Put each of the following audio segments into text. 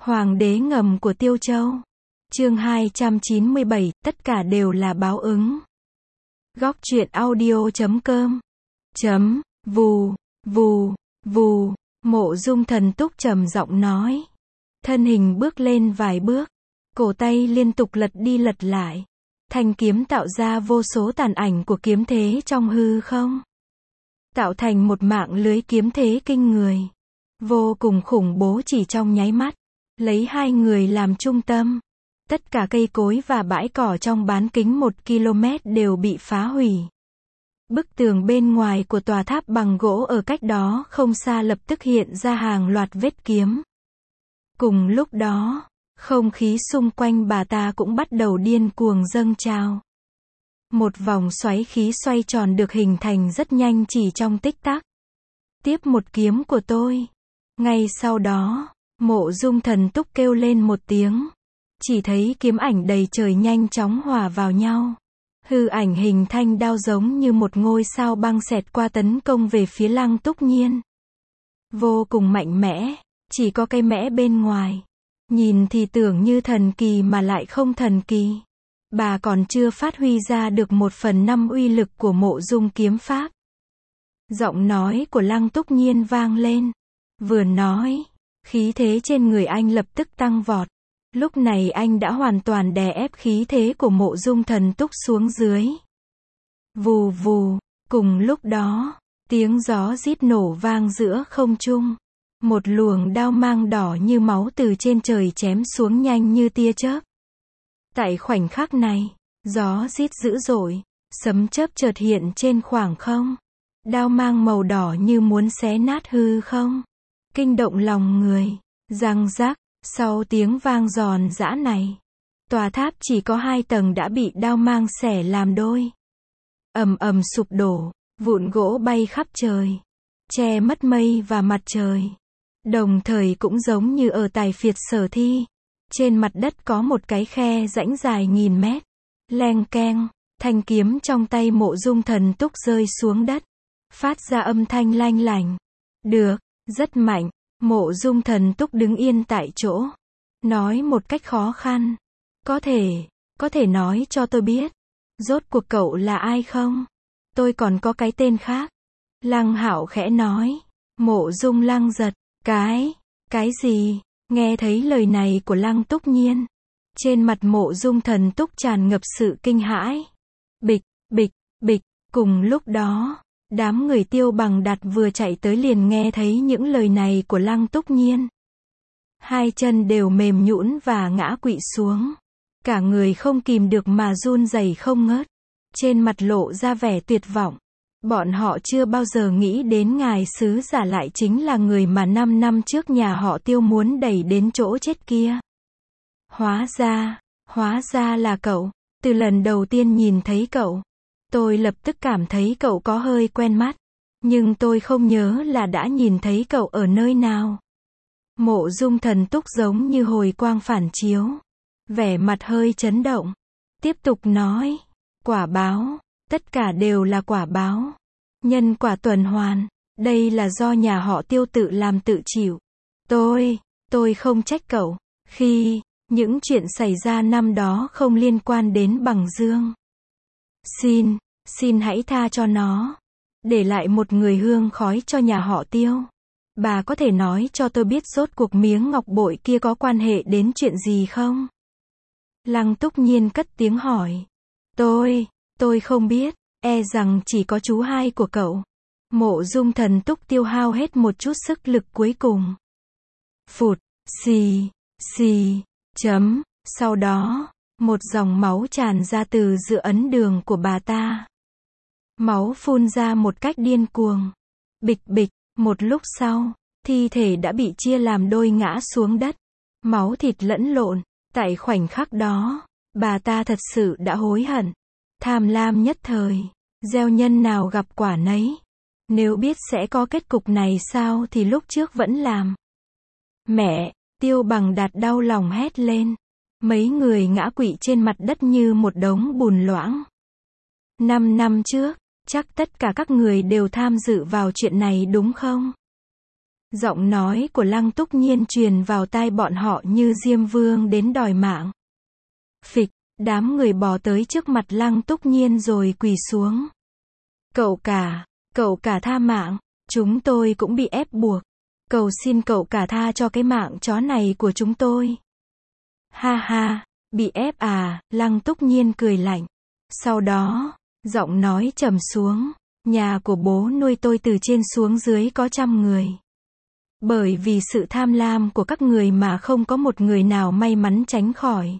Hoàng đế ngầm của Tiêu Châu. Chương 297, tất cả đều là báo ứng. Góc truyện audio.com. Vù, vù, vù, Mộ Dung Thần Túc trầm giọng nói. Thân hình bước lên vài bước, cổ tay liên tục lật đi lật lại. Thanh kiếm tạo ra vô số tàn ảnh của kiếm thế trong hư không. Tạo thành một mạng lưới kiếm thế kinh người. Vô cùng khủng bố chỉ trong nháy mắt. Lấy hai người làm trung tâm. Tất cả cây cối và bãi cỏ trong bán kính 1 km đều bị phá hủy. Bức tường bên ngoài của tòa tháp bằng gỗ ở cách đó không xa lập tức hiện ra hàng loạt vết kiếm. Cùng lúc đó, không khí xung quanh bà ta cũng bắt đầu điên cuồng dâng trào. Một vòng xoáy khí xoay tròn được hình thành rất nhanh chỉ trong tích tắc. Tiếp một kiếm của tôi. Ngay sau đó, Mộ Dung Thần Túc kêu lên một tiếng. Chỉ thấy kiếm ảnh đầy trời nhanh chóng hòa vào nhau. Hư ảnh hình thanh đao giống như một ngôi sao băng xẹt qua tấn công về phía Lăng Túc Nhiên. Vô cùng mạnh mẽ, chỉ có cái mẽ bên ngoài. Nhìn thì tưởng như thần kỳ mà lại không thần kỳ. Bà còn chưa phát huy ra được 1/5 uy lực của Mộ Dung kiếm pháp. Giọng nói của Lăng Túc Nhiên vang lên. Vừa nói, khí thế trên người anh lập tức tăng vọt. Lúc này anh đã hoàn toàn đè ép khí thế của Mộ Dung Thần Túc xuống dưới. Vù vù, cùng lúc đó, tiếng gió rít nổ vang giữa không trung. Một luồng đao mang đỏ như máu từ trên trời chém xuống nhanh như tia chớp. Tại khoảnh khắc này, gió rít dữ dội, sấm chớp chợt hiện trên khoảng không. Đao mang màu đỏ như muốn xé nát hư không. Kinh động lòng người, răng rắc. Sau tiếng vang giòn giã này, tòa tháp chỉ có 2 tầng đã bị đao mang xẻ làm đôi. Ầm ầm sụp đổ, vụn gỗ bay khắp trời, che mất mây và mặt trời. Đồng thời cũng giống như ở Tài Phiệt Sở Thi, trên mặt đất có một cái khe rãnh dài nghìn mét. Leng keng, thanh kiếm trong tay Mộ Dung Thần Túc rơi xuống đất, phát ra âm thanh lanh lảnh. Được, rất mạnh. Mộ Dung Thần Túc đứng yên tại chỗ, nói một cách khó khăn. Có thể nói cho tôi biết, rốt cuộc cậu là ai không? Tôi còn có cái tên khác. Lăng Hạo khẽ nói. Mộ Dung Lăng giật, cái gì? Nghe thấy lời này của Lăng Túc Nhiên, trên mặt Mộ Dung Thần Túc tràn ngập sự kinh hãi. Bịch, bịch, bịch, cùng lúc đó, đám người Tiêu Bằng Đạt vừa chạy tới liền nghe thấy những lời này của Lăng Túc Nhiên. Hai chân đều mềm nhũn và ngã quỵ xuống. Cả người không kìm được mà run rẩy không ngớt. Trên mặt lộ ra vẻ tuyệt vọng. Bọn họ chưa bao giờ nghĩ đến ngài sứ giả lại chính là người mà 5 năm trước nhà họ Tiêu muốn đẩy đến chỗ chết kia. Hóa ra là cậu. Từ lần đầu tiên nhìn thấy cậu, tôi lập tức cảm thấy cậu có hơi quen mắt. Nhưng tôi không nhớ là đã nhìn thấy cậu ở nơi nào. Mộ Dung Thần Túc giống như hồi quang phản chiếu. Vẻ mặt hơi chấn động. Tiếp tục nói. Quả báo. Tất cả đều là quả báo. Nhân quả tuần hoàn. Đây là do nhà họ Tiêu tự làm tự chịu. Tôi không trách cậu. Khi những chuyện xảy ra năm đó không liên quan đến Bằng Dương. Xin hãy tha cho nó. Để lại một người hương khói cho nhà họ Tiêu. Bà có thể nói cho tôi biết rốt cuộc miếng ngọc bội kia có quan hệ đến chuyện gì không? Lăng Túc Nhiên cất tiếng hỏi. Tôi không biết, e rằng chỉ có chú hai của cậu. Mộ Dung Thần Túc tiêu hao hết một chút sức lực cuối cùng. Phụt, xì, chấm, sau đó, một dòng máu tràn ra từ giữa ấn đường của bà ta. Máu phun ra một cách điên cuồng. Bịch bịch, một lúc sau, thi thể đã bị chia làm đôi ngã xuống đất. Máu thịt lẫn lộn. Tại khoảnh khắc đó, bà ta thật sự đã hối hận. Tham lam nhất thời, gieo nhân nào gặp quả nấy. Nếu biết sẽ có kết cục này sao thì lúc trước vẫn làm. Mẹ, Tiêu Bằng Đạt đau lòng hét lên. Mấy người ngã quỵ trên mặt đất như một đống bùn loãng. 5 năm trước, chắc tất cả các người đều tham dự vào chuyện này đúng không? Giọng nói của Lăng Túc Nhiên truyền vào tai bọn họ như Diêm Vương đến đòi mạng. Phịch, đám người bò tới trước mặt Lăng Túc Nhiên rồi quỳ xuống. Cậu cả tha mạng, chúng tôi cũng bị ép buộc. Cầu xin cậu cả tha cho cái mạng chó này của chúng tôi. Ha ha, bị ép à, Lăng Túc Nhiên cười lạnh. Sau đó, giọng nói trầm xuống, nhà của bố nuôi tôi từ trên xuống dưới có 100 người. Bởi vì sự tham lam của các người mà không có một người nào may mắn tránh khỏi.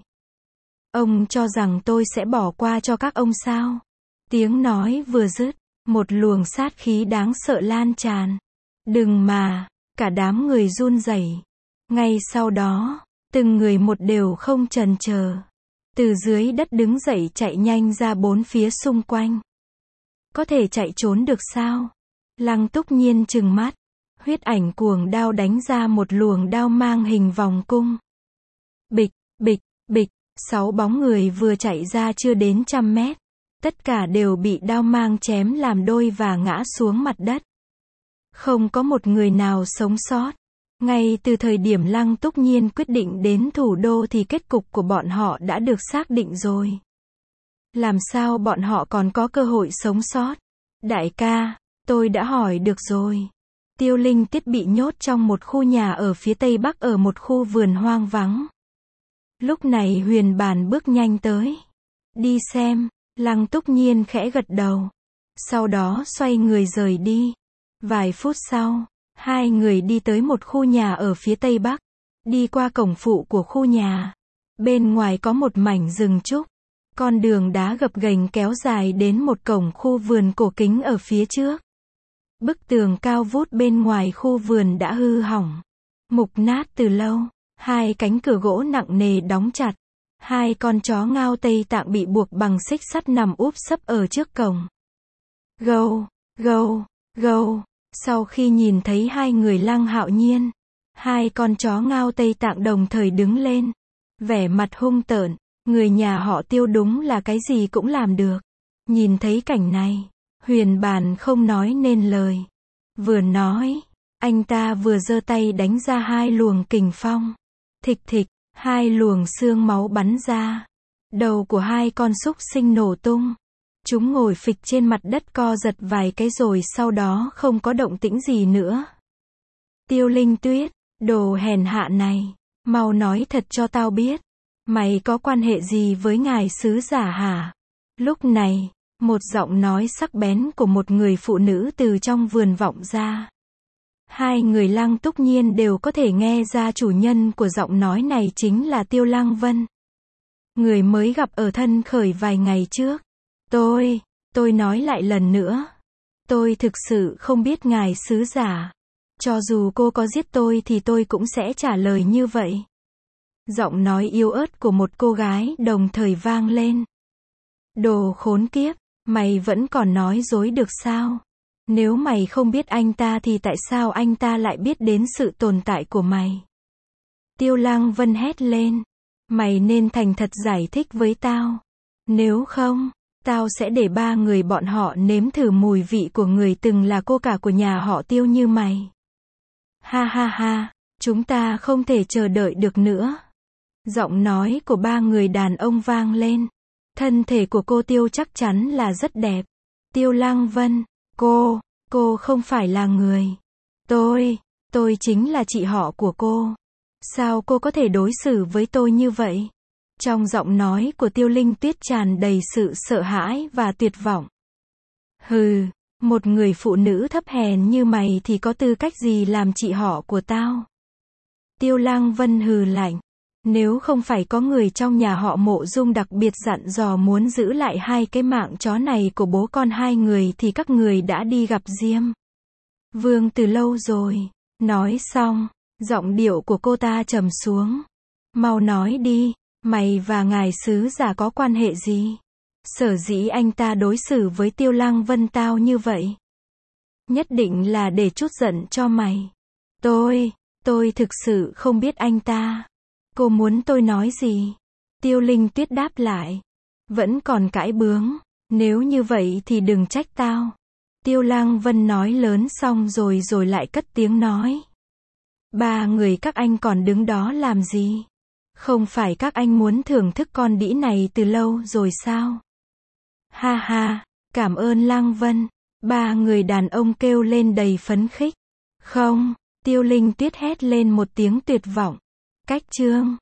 Ông cho rằng tôi sẽ bỏ qua cho các ông sao? Tiếng nói vừa dứt, một luồng sát khí đáng sợ lan tràn. Đừng mà, cả đám người run rẩy. Ngay sau đó, từng người một đều không chần chờ. Từ dưới đất đứng dậy chạy nhanh ra bốn phía xung quanh. Có thể chạy trốn được sao? Lăng Túc Nhiên trừng mắt. Huyết ảnh cuồng đao đánh ra một luồng đao mang hình vòng cung. Bịch, bịch, bịch, 6 bóng người vừa chạy ra chưa đến 100 mét. Tất cả đều bị đao mang chém làm đôi và ngã xuống mặt đất. Không có một người nào sống sót. Ngay từ thời điểm Lăng Túc Nhiên quyết định đến thủ đô thì kết cục của bọn họ đã được xác định rồi. Làm sao bọn họ còn có cơ hội sống sót? Đại ca, tôi đã hỏi được rồi. Tiêu Linh Tiết bị nhốt trong một khu nhà ở phía tây bắc ở một khu vườn hoang vắng. Lúc này Huyền Bản bước nhanh tới. Đi xem, Lăng Túc Nhiên khẽ gật đầu. Sau đó xoay người rời đi. Vài phút sau, hai người đi tới một khu nhà ở phía tây bắc. Đi qua cổng phụ của khu nhà. Bên ngoài có một mảnh rừng trúc. Con đường đá gập ghềnh kéo dài đến một cổng khu vườn cổ kính ở phía trước. Bức tường cao vút bên ngoài khu vườn đã hư hỏng, mục nát từ lâu. Hai cánh cửa gỗ nặng nề đóng chặt. Hai con chó Ngao Tây Tạng bị buộc bằng xích sắt nằm úp sấp ở trước cổng. Gâu, gâu, gâu. Sau khi nhìn thấy hai người Lăng Hạo Nhiên, hai con chó Ngao Tây Tạng đồng thời đứng lên. Vẻ mặt hung tợn, người nhà họ Tiêu đúng là cái gì cũng làm được. Nhìn thấy cảnh này, Huyền Bản không nói nên lời. Vừa nói, anh ta vừa giơ tay đánh ra hai luồng kình phong. Thịch thịch, hai luồng xương máu bắn ra. Đầu của hai con súc sinh nổ tung. Chúng ngồi phịch trên mặt đất co giật vài cái rồi sau đó không có động tĩnh gì nữa. Tiêu Linh Tuyết, đồ hèn hạ này, mau nói thật cho tao biết. Mày có quan hệ gì với ngài sứ giả hả? Lúc này, một giọng nói sắc bén của một người phụ nữ từ trong vườn vọng ra. Hai người Lăng Túc Nhiên đều có thể nghe ra chủ nhân của giọng nói này chính là Tiêu Lăng Vân. Người mới gặp ở Thân Khởi vài ngày trước. Tôi nói lại lần nữa. Tôi thực sự không biết ngài sứ giả. Cho dù cô có giết tôi thì tôi cũng sẽ trả lời như vậy. Giọng nói yếu ớt của một cô gái đồng thời vang lên. Đồ khốn kiếp, mày vẫn còn nói dối được sao? Nếu mày không biết anh ta thì tại sao anh ta lại biết đến sự tồn tại của mày? Tiêu Lăng Vân hét lên. Mày nên thành thật giải thích với tao. Nếu không, tao sẽ để ba người bọn họ nếm thử mùi vị của người từng là cô cả của nhà họ Tiêu như mày. Ha ha ha, chúng ta không thể chờ đợi được nữa. Giọng nói của ba người đàn ông vang lên. Thân thể của cô Tiêu chắc chắn là rất đẹp. Tiêu Lăng Vân, cô không phải là người. Tôi chính là chị họ của cô. Sao cô có thể đối xử với tôi như vậy? Trong giọng nói của Tiêu Linh Tuyết tràn đầy sự sợ hãi và tuyệt vọng. Hừ, một người phụ nữ thấp hèn như mày thì có tư cách gì làm chị họ của tao? Tiêu Lăng Vân hừ lạnh. Nếu không phải có người trong nhà họ Mộ Dung đặc biệt dặn dò muốn giữ lại hai cái mạng chó này của bố con hai người thì các người đã đi gặp Diêm Vương từ lâu rồi. Nói xong, giọng điệu của cô ta trầm xuống. Mau nói đi, mày và ngài sứ giả có quan hệ gì? Sở dĩ anh ta đối xử với Tiêu Lăng Vân tao như vậy. Nhất định là để trút giận cho mày. Tôi thực sự không biết anh ta. Cô muốn tôi nói gì? Tiêu Linh Tuyết đáp lại. Vẫn còn cãi bướng. Nếu như vậy thì đừng trách tao. Tiêu Lăng Vân nói lớn xong rồi lại cất tiếng nói. Ba người các anh còn đứng đó làm gì? Không phải các anh muốn thưởng thức con đĩ này từ lâu rồi sao? Ha ha, cảm ơn Lăng Vân. Ba người đàn ông kêu lên đầy phấn khích. Không, Tiêu Linh Tuyết hét lên một tiếng tuyệt vọng. Cách chương